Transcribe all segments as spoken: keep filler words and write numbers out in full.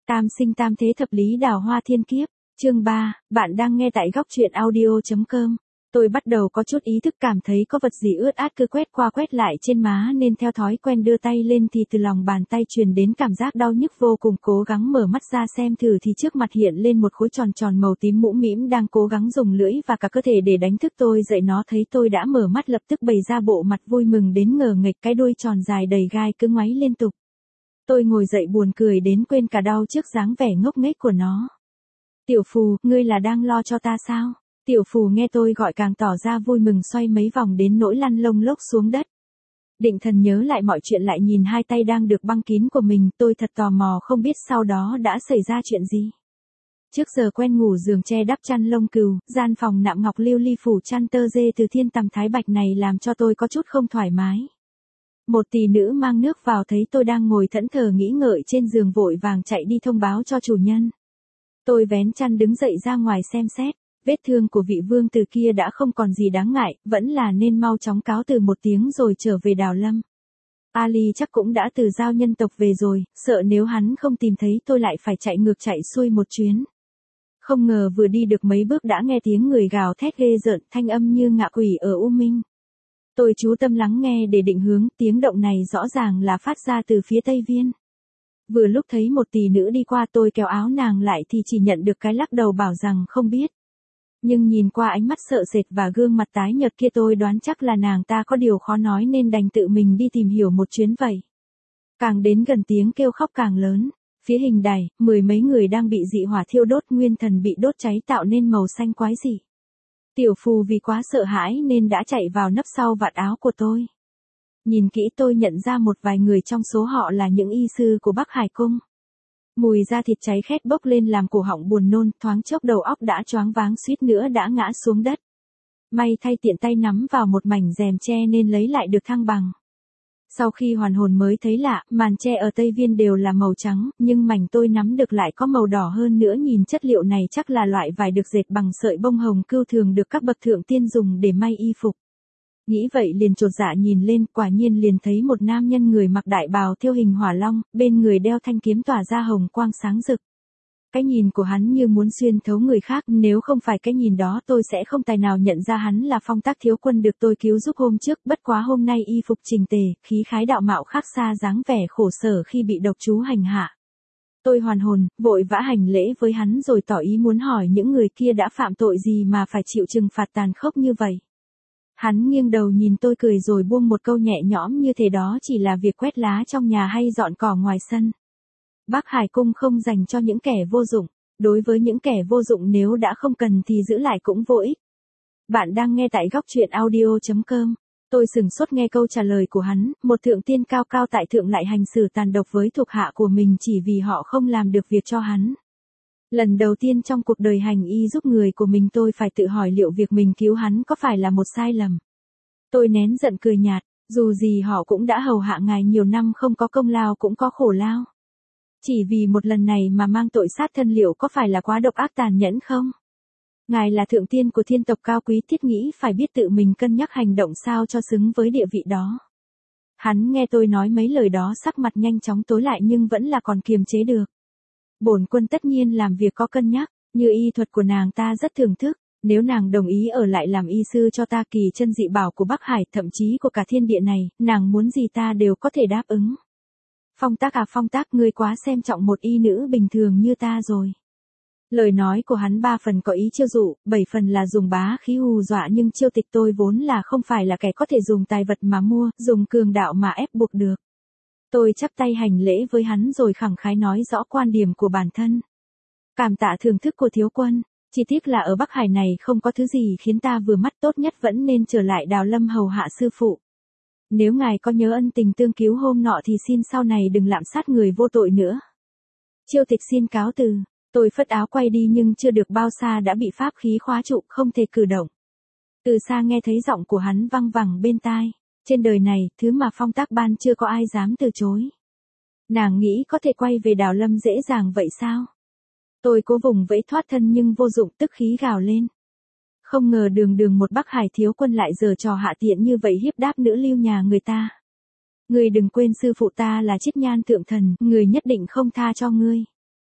Tam sinh tam thế thập lý đào hoa thiên kiếp, chương ba, bạn đang nghe tại góc truyện audio.com. Tôi bắt đầu có chút ý thức cảm thấy có vật gì ướt át cứ quét qua quét lại trên má nên theo thói quen đưa tay lên thì từ lòng bàn tay truyền đến cảm giác đau nhức vô cùng, cố gắng mở mắt ra xem thử thì trước mặt hiện lên một khối tròn tròn màu tím mũm mĩm đang cố gắng dùng lưỡi và cả cơ thể để đánh thức tôi dậy. Nó thấy tôi đã mở mắt lập tức bày ra bộ mặt vui mừng đến ngờ nghệch, cái đuôi tròn dài đầy gai cứ ngoáy liên tục. Tôi ngồi dậy buồn cười đến quên cả đau trước dáng vẻ ngốc nghếch của nó. Tiểu Phù, ngươi là đang lo cho ta sao? Tiểu Phù nghe tôi gọi càng tỏ ra vui mừng, xoay mấy vòng đến nỗi lăn lông lốc xuống đất. Định thần nhớ lại mọi chuyện, lại nhìn hai tay đang được băng kín của mình, tôi thật tò mò không biết sau đó đã xảy ra chuyện gì. Trước giờ quen ngủ giường che đắp chăn lông cừu, gian phòng nạm ngọc lưu ly phủ chăn tơ dê từ thiên tầm thái bạch này làm cho tôi có chút không thoải mái. Một tỷ nữ mang nước vào thấy tôi đang ngồi thẫn thờ nghĩ ngợi trên giường vội vàng chạy đi thông báo cho chủ nhân. Tôi vén chăn đứng dậy ra ngoài xem xét, vết thương của vị vương tử kia đã không còn gì đáng ngại, vẫn là nên mau chóng cáo từ một tiếng rồi trở về Đào Lâm. Ali chắc cũng đã từ giao nhân tộc về rồi, sợ nếu hắn không tìm thấy tôi lại phải chạy ngược chạy xuôi một chuyến. Không ngờ vừa đi được mấy bước đã nghe tiếng người gào thét ghê rợn, thanh âm như ngạ quỷ ở U Minh. Tôi chú tâm lắng nghe để định hướng, tiếng động này rõ ràng là phát ra từ phía Tây Viên. Vừa lúc thấy một tỷ nữ đi qua, tôi kéo áo nàng lại thì chỉ nhận được cái lắc đầu bảo rằng không biết. Nhưng nhìn qua ánh mắt sợ sệt và gương mặt tái nhợt kia tôi đoán chắc là nàng ta có điều khó nói nên đành tự mình đi tìm hiểu một chuyến vậy. Càng đến gần tiếng kêu khóc càng lớn, phía hình đài, mười mấy người đang bị dị hỏa thiêu đốt, nguyên thần bị đốt cháy tạo nên màu xanh quái dị. Tiểu Phù vì quá sợ hãi nên đã chạy vào nấp sau vạt áo của tôi. Nhìn kỹ tôi nhận ra một vài người trong số họ là những y sư của Bắc Hải Cung. Mùi da thịt cháy khét bốc lên làm cổ họng buồn nôn, thoáng chốc đầu óc đã choáng váng, suýt nữa đã ngã xuống đất. May thay tiện tay nắm vào một mảnh rèm tre nên lấy lại được thăng bằng. Sau khi hoàn hồn mới thấy lạ, màn tre ở Tây Viên đều là màu trắng, nhưng mảnh tôi nắm được lại có màu đỏ hơn nữa, nhìn chất liệu này chắc là loại vải được dệt bằng sợi bông hồng cưu thường được các bậc thượng tiên dùng để may y phục. Nghĩ vậy liền chột dạ nhìn lên, quả nhiên liền thấy một nam nhân người mặc đại bào thêu hình hỏa long, bên người đeo thanh kiếm tỏa ra hồng quang sáng rực. Cái nhìn của hắn như muốn xuyên thấu người khác, nếu không phải cái nhìn đó tôi sẽ không tài nào nhận ra hắn là Phong Tác thiếu quân được tôi cứu giúp hôm trước, bất quá hôm nay y phục chỉnh tề, khí khái đạo mạo khác xa dáng vẻ khổ sở khi bị độc chú hành hạ. Tôi hoàn hồn, vội vã hành lễ với hắn rồi tỏ ý muốn hỏi những người kia đã phạm tội gì mà phải chịu trừng phạt tàn khốc như vậy. Hắn nghiêng đầu nhìn tôi cười rồi buông một câu nhẹ nhõm như thế đó chỉ là việc quét lá trong nhà hay dọn cỏ ngoài sân. Bắc Hải Cung không dành cho những kẻ vô dụng, đối với những kẻ vô dụng nếu đã không cần thì giữ lại cũng vô ích. Bạn đang nghe tại góc truyện audio.com. Tôi sừng sốt nghe câu trả lời của hắn, một thượng tiên cao cao tại thượng lại hành xử tàn độc với thuộc hạ của mình chỉ vì họ không làm được việc cho hắn. Lần đầu tiên trong cuộc đời hành y giúp người của mình tôi phải tự hỏi liệu việc mình cứu hắn có phải là một sai lầm. Tôi nén giận cười nhạt, dù gì họ cũng đã hầu hạ ngài nhiều năm, không có công lao cũng có khổ lao. Chỉ vì một lần này mà mang tội sát thân liệu có phải là quá độc ác tàn nhẫn không? Ngài là thượng tiên của thiên tộc cao quý, thiết nghĩ phải biết tự mình cân nhắc hành động sao cho xứng với địa vị đó. Hắn nghe tôi nói mấy lời đó sắc mặt nhanh chóng tối lại nhưng vẫn là còn kiềm chế được. Bổn quân tất nhiên làm việc có cân nhắc, như y thuật của nàng ta rất thưởng thức, nếu nàng đồng ý ở lại làm y sư cho ta, kỳ chân dị bảo của Bắc Hải, thậm chí của cả thiên địa này, nàng muốn gì ta đều có thể đáp ứng. Phong Tác à Phong Tác, ngươi quá xem trọng một y nữ bình thường như ta rồi. Lời nói của hắn ba phần có ý chiêu dụ, bảy phần là dùng bá khí hù dọa, nhưng Chiêu Tịch tôi vốn là không phải là kẻ có thể dùng tài vật mà mua, dùng cường đạo mà ép buộc được. Tôi chắp tay hành lễ với hắn rồi khẳng khái nói rõ quan điểm của bản thân. Cảm tạ thưởng thức của thiếu quân, chỉ tiếc là ở Bắc Hải này không có thứ gì khiến ta vừa mắt, tốt nhất vẫn nên trở lại Đào Lâm hầu hạ sư phụ. Nếu ngài có nhớ ân tình tương cứu hôm nọ thì xin sau này đừng lạm sát người vô tội nữa. Chiêu Tịch xin cáo từ, tôi phất áo quay đi nhưng chưa được bao xa đã bị pháp khí khóa trụ, không thể cử động. Từ xa nghe thấy giọng của hắn văng vẳng bên tai. Trên đời này, thứ mà Phong Tác ban chưa có ai dám từ chối. Nàng nghĩ có thể quay về Đào Lâm dễ dàng vậy sao? Tôi cố vùng vẫy thoát thân nhưng vô dụng, tức khí gào lên. Không ngờ đường đường một Bắc Hải thiếu quân lại giở trò hạ tiện như vậy, hiếp đáp nữ lưu nhà người ta. Ngươi đừng quên sư phụ ta là Chiết Nhan thượng thần, người nhất định không tha cho ngươi.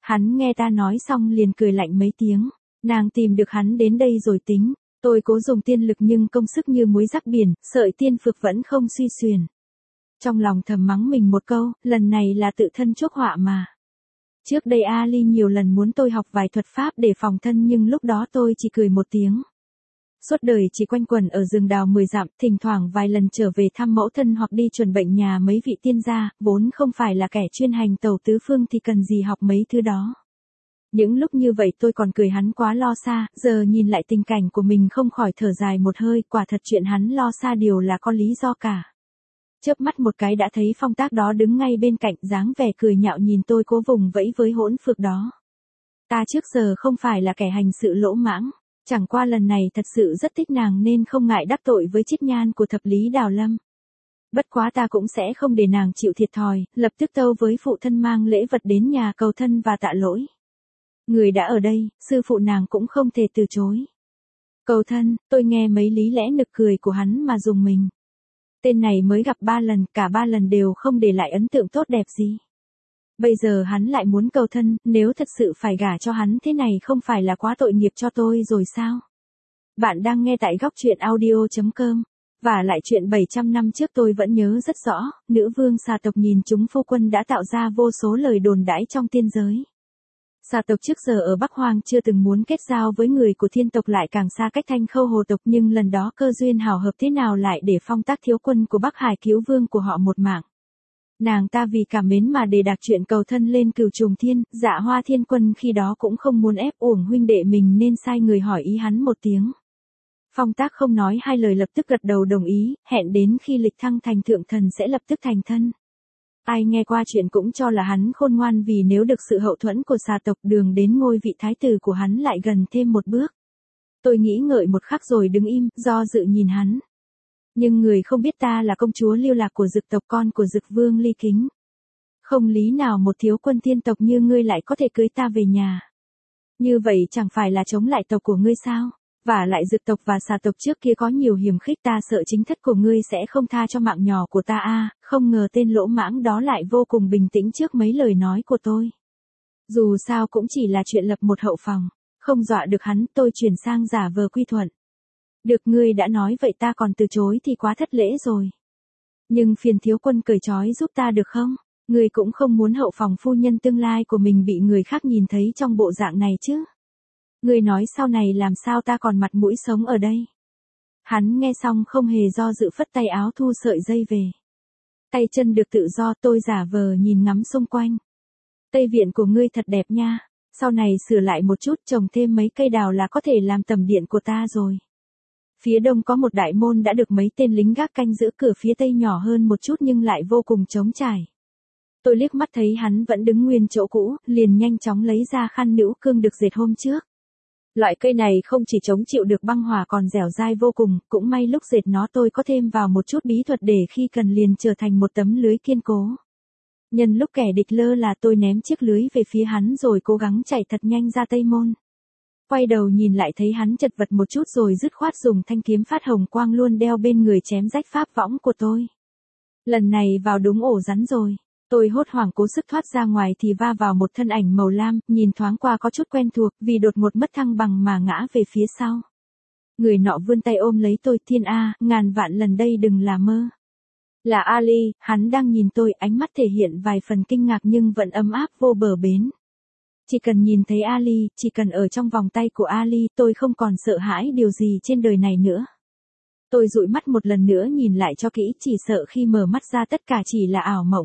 Hắn nghe ta nói xong liền cười lạnh mấy tiếng. Nàng tìm được hắn đến đây rồi tính. Tôi cố dùng tiên lực nhưng công sức như muối rắc biển, sợi tiên phược vẫn không suy xuyển. Trong lòng thầm mắng mình một câu, lần này là tự thân chuốc họa mà. Trước đây Ali nhiều lần muốn tôi học vài thuật pháp để phòng thân nhưng lúc đó tôi chỉ cười một tiếng. Suốt đời chỉ quanh quẩn ở rừng đào mười dặm, thỉnh thoảng vài lần trở về thăm mẫu thân hoặc đi chuẩn bệnh nhà mấy vị tiên gia, vốn không phải là kẻ chuyên hành tẩu tứ phương thì cần gì học mấy thứ đó. Những lúc như vậy tôi còn cười hắn quá lo xa, giờ nhìn lại tình cảnh của mình không khỏi thở dài một hơi, quả thật chuyện hắn lo xa điều là có lý do cả. Chớp mắt một cái đã thấy Phong Tác đó đứng ngay bên cạnh, dáng vẻ cười nhạo nhìn tôi cố vùng vẫy với hỗn phược đó. Ta trước giờ không phải là kẻ hành sự lỗ mãng, chẳng qua lần này thật sự rất thích nàng nên không ngại đắc tội với chiết nhan của thập lý Đào Lâm. Bất quá ta cũng sẽ không để nàng chịu thiệt thòi, lập tức tâu với phụ thân mang lễ vật đến nhà cầu thân và tạ lỗi. Người đã ở đây, sư phụ nàng cũng không thể từ chối. Cầu thân, tôi nghe mấy lý lẽ nực cười của hắn mà dùng mình. Tên này mới gặp ba lần, cả ba lần đều không để lại ấn tượng tốt đẹp gì. Bây giờ hắn lại muốn cầu thân, nếu thật sự phải gả cho hắn thế này không phải là quá tội nghiệp cho tôi rồi sao? Bạn đang nghe tại góc truyện audio chấm com. Và lại chuyện bảy trăm năm trước tôi vẫn nhớ rất rõ, nữ vương xà tộc nhìn chúng phu quân đã tạo ra vô số lời đồn đãi trong tiên giới. Xà tộc trước giờ ở Bắc Hoang chưa từng muốn kết giao với người của thiên tộc lại càng xa cách Thanh Khâu Hồ tộc nhưng lần đó cơ duyên hào hợp thế nào lại để Phong Tác thiếu quân của Bắc Hải cứu vương của họ một mạng. Nàng ta vì cảm mến mà đề đạt chuyện cầu thân lên Cửu Trùng Thiên, Dạ Hoa Thiên Quân khi đó cũng không muốn ép uổng huynh đệ mình nên sai người hỏi ý hắn một tiếng. Phong Tác không nói hai lời lập tức gật đầu đồng ý, hẹn đến khi lịch thăng thành thượng thần sẽ lập tức thành thân. Ai nghe qua chuyện cũng cho là hắn khôn ngoan vì nếu được sự hậu thuẫn của xà tộc đường đến ngôi vị thái tử của hắn lại gần thêm một bước. Tôi nghĩ ngợi một khắc rồi đứng im, do dự nhìn hắn. Nhưng người không biết ta là công chúa Lưu Lạc của Dực tộc con của Dực Vương Ly Kính. Không lý nào một thiếu quân thiên tộc như ngươi lại có thể cưới ta về nhà. Như vậy chẳng phải là chống lại tộc của ngươi sao? Và lại Dực tộc và xà tộc trước kia có nhiều hiểm khích ta sợ chính thất của ngươi sẽ không tha cho mạng nhỏ của ta a. Không ngờ tên lỗ mãng đó lại vô cùng bình tĩnh trước mấy lời nói của tôi. Dù sao cũng chỉ là chuyện lập một hậu phòng, không dọa được hắn tôi chuyển sang giả vờ quy thuận. Được ngươi đã nói vậy ta còn từ chối thì quá thất lễ rồi. Nhưng phiền thiếu quân cởi trói giúp ta được không? Ngươi cũng không muốn hậu phòng phu nhân tương lai của mình bị người khác nhìn thấy trong bộ dạng này chứ? Ngươi nói sau này làm sao ta còn mặt mũi sống ở đây? Hắn nghe xong không hề do dự phất tay áo thu sợi dây về. Tay chân được tự do tôi giả vờ nhìn ngắm xung quanh. Tây viện của ngươi thật đẹp nha, sau này sửa lại một chút trồng thêm mấy cây đào là có thể làm tầm điện của ta rồi. Phía đông có một đại môn đã được mấy tên lính gác canh giữ cửa phía tây nhỏ hơn một chút nhưng lại vô cùng trống trải. Tôi liếc mắt thấy hắn vẫn đứng nguyên chỗ cũ, liền nhanh chóng lấy ra khăn nữu cương được dệt hôm trước. Loại cây này không chỉ chống chịu được băng hỏa còn dẻo dai vô cùng, cũng may lúc dệt nó tôi có thêm vào một chút bí thuật để khi cần liền trở thành một tấm lưới kiên cố. Nhân lúc kẻ địch lơ là tôi ném chiếc lưới về phía hắn rồi cố gắng chạy thật nhanh ra tây môn. Quay đầu nhìn lại thấy hắn chật vật một chút rồi dứt khoát dùng thanh kiếm phát hồng quang luôn đeo bên người chém rách pháp võng của tôi. Lần này vào đúng ổ rắn rồi. Tôi hốt hoảng cố sức thoát ra ngoài thì va vào một thân ảnh màu lam, nhìn thoáng qua có chút quen thuộc vì đột ngột mất thăng bằng mà ngã về phía sau. Người nọ vươn tay ôm lấy tôi, Thiên A, ngàn vạn lần đây đừng là mơ. Là Ali, hắn đang nhìn tôi, ánh mắt thể hiện vài phần kinh ngạc nhưng vẫn ấm áp vô bờ bến. Chỉ cần nhìn thấy Ali, chỉ cần ở trong vòng tay của Ali tôi không còn sợ hãi điều gì trên đời này nữa. Tôi dụi mắt một lần nữa nhìn lại cho kỹ chỉ sợ khi mở mắt ra tất cả chỉ là ảo mộng.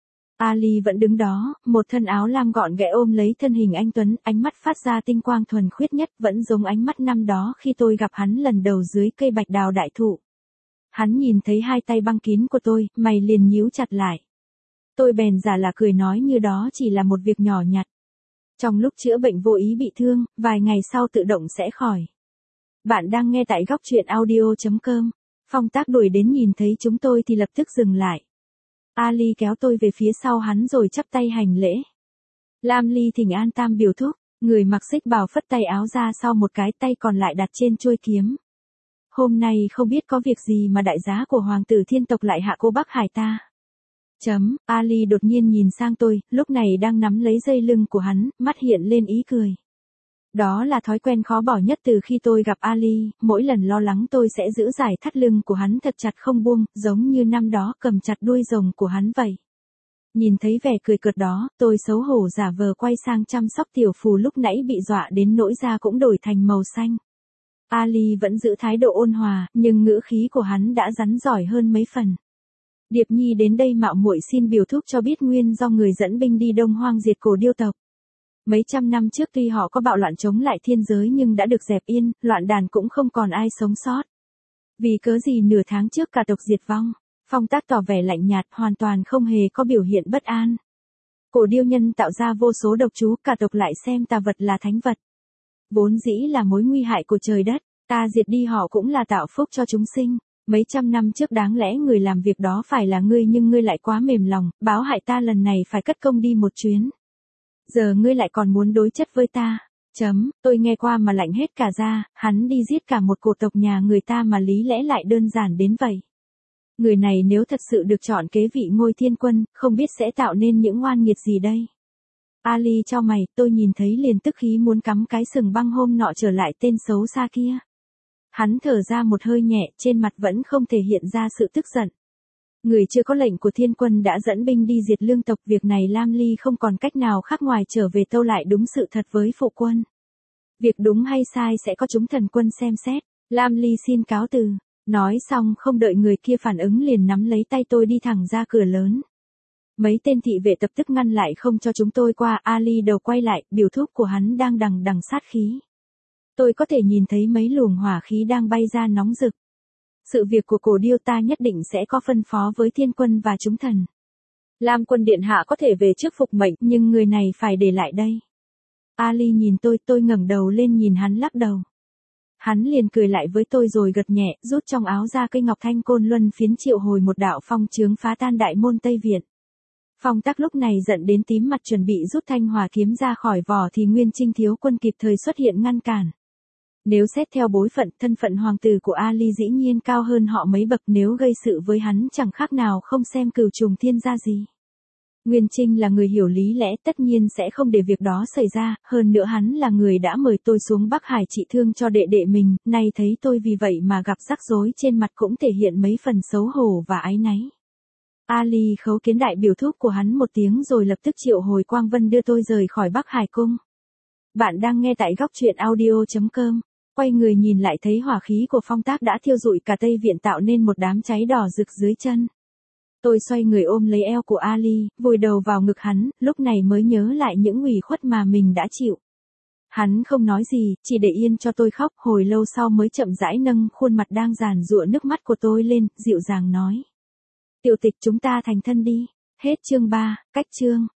Ali vẫn đứng đó, một thân áo lam gọn ghẽ ôm lấy thân hình anh Tuấn, ánh mắt phát ra tinh quang thuần khiết nhất vẫn giống ánh mắt năm đó khi tôi gặp hắn lần đầu dưới cây bạch đào đại thụ. Hắn nhìn thấy hai tay băng kín của tôi, mày liền nhíu chặt lại. Tôi bèn giả là cười nói như đó chỉ là một việc nhỏ nhặt. Trong lúc chữa bệnh vô ý bị thương, vài ngày sau tự động sẽ khỏi. Bạn đang nghe tại góc truyện audio chấm com. Phong Tác đuổi đến nhìn thấy chúng tôi thì lập tức dừng lại. Ali kéo tôi về phía sau hắn rồi chắp tay hành lễ. Lam Ly thỉnh an tam biểu thúc, người mặc xích bào phất tay áo ra sau một cái tay còn lại đặt trên chuôi kiếm. Hôm nay không biết có việc gì mà đại giá của hoàng tử thiên tộc lại hạ cô Bắc Hải ta. Chấm, Ali đột nhiên nhìn sang tôi, lúc này đang nắm lấy dây lưng của hắn, mắt hiện lên ý cười. Đó là thói quen khó bỏ nhất từ khi tôi gặp Ali, mỗi lần lo lắng tôi sẽ giữ giải thắt lưng của hắn thật chặt không buông, giống như năm đó cầm chặt đuôi rồng của hắn vậy. Nhìn thấy vẻ cười cợt đó, tôi xấu hổ giả vờ quay sang chăm sóc tiểu phù lúc nãy bị dọa đến nỗi da cũng đổi thành màu xanh. Ali vẫn giữ thái độ ôn hòa, nhưng ngữ khí của hắn đã rắn giỏi hơn mấy phần. Điệp Nhi đến đây mạo muội xin biểu thúc cho biết nguyên do người dẫn binh đi Đông Hoang diệt cổ điêu tộc. Mấy trăm năm trước tuy họ có bạo loạn chống lại thiên giới nhưng đã được dẹp yên, loạn đàn cũng không còn ai sống sót. Vì cớ gì nửa tháng trước cả tộc diệt vong, Phong Tác tỏ vẻ lạnh nhạt, hoàn toàn không hề có biểu hiện bất an. Cổ điêu nhân tạo ra vô số độc chú, cả tộc lại xem tà vật là thánh vật. Vốn dĩ là mối nguy hại của trời đất, ta diệt đi họ cũng là tạo phúc cho chúng sinh. Mấy trăm năm trước đáng lẽ người làm việc đó phải là ngươi nhưng ngươi lại quá mềm lòng, báo hại ta lần này phải cất công đi một chuyến. Giờ ngươi lại còn muốn đối chất với ta. Chấm, tôi nghe qua mà lạnh hết cả da, hắn đi giết cả một cổ tộc nhà người ta mà lý lẽ lại đơn giản đến vậy. Người này nếu thật sự được chọn kế vị ngôi thiên quân, không biết sẽ tạo nên những oan nghiệt gì đây. Ali cho mày, tôi nhìn thấy liền tức khí muốn cắm cái sừng băng hôm nọ trở lại tên xấu xa kia. Hắn thở ra một hơi nhẹ, trên mặt vẫn không thể hiện ra sự tức giận. Người chưa có lệnh của thiên quân đã dẫn binh đi diệt lương tộc, việc này Lam Ly không còn cách nào khác ngoài trở về tâu lại đúng sự thật với phụ quân. Việc đúng hay sai sẽ có chúng thần quân xem xét. Lam Ly xin cáo từ. Nói xong không đợi người kia phản ứng liền nắm lấy tay tôi đi thẳng ra cửa lớn. Mấy tên thị vệ tập tức ngăn lại không cho chúng tôi qua. Ali đầu quay lại, biểu thúc của hắn đang đằng đằng sát khí. Tôi có thể nhìn thấy mấy luồng hỏa khí đang bay ra nóng rực. Sự việc của cổ điêu ta nhất định sẽ có phân phó với thiên quân và chúng thần. Lam quân điện hạ có thể về trước phục mệnh, nhưng người này phải để lại đây. Ali nhìn tôi, tôi ngẩng đầu lên nhìn hắn lắc đầu. Hắn liền cười lại với tôi rồi gật nhẹ, rút trong áo ra cây ngọc thanh côn luân phiến triệu hồi một đạo phong chướng phá tan đại môn Tây Viện. Phong Tác lúc này giận đến tím mặt chuẩn bị rút thanh hỏa kiếm ra khỏi vỏ thì Nguyên Trinh thiếu quân kịp thời xuất hiện ngăn cản. Nếu xét theo bối phận, thân phận hoàng tử của Ali dĩ nhiên cao hơn họ mấy bậc, nếu gây sự với hắn chẳng khác nào không xem cửu trùng thiên gia gì. Nguyên Trinh là người hiểu lý lẽ, tất nhiên sẽ không để việc đó xảy ra, hơn nữa hắn là người đã mời tôi xuống Bắc Hải trị thương cho đệ đệ mình, nay thấy tôi vì vậy mà gặp rắc rối trên mặt cũng thể hiện mấy phần xấu hổ và áy náy. Ali khấu kiến đại biểu thúc của hắn một tiếng rồi lập tức triệu hồi Quang Vân đưa tôi rời khỏi Bắc Hải cung. Bạn đang nghe tại góc truyện audio chấm com. Quay người nhìn lại thấy hỏa khí của Phong Tác đã thiêu rụi cả Tây Viện tạo nên một đám cháy đỏ rực dưới chân. Tôi xoay người ôm lấy eo của Ali, vùi đầu vào ngực hắn, lúc này mới nhớ lại những ủy khuất mà mình đã chịu. Hắn không nói gì, chỉ để yên cho tôi khóc, hồi lâu sau mới chậm rãi nâng khuôn mặt đang giàn giụa nước mắt của tôi lên, dịu dàng nói. Tiểu Tịch chúng ta thành thân đi. Hết chương ba, cách chương.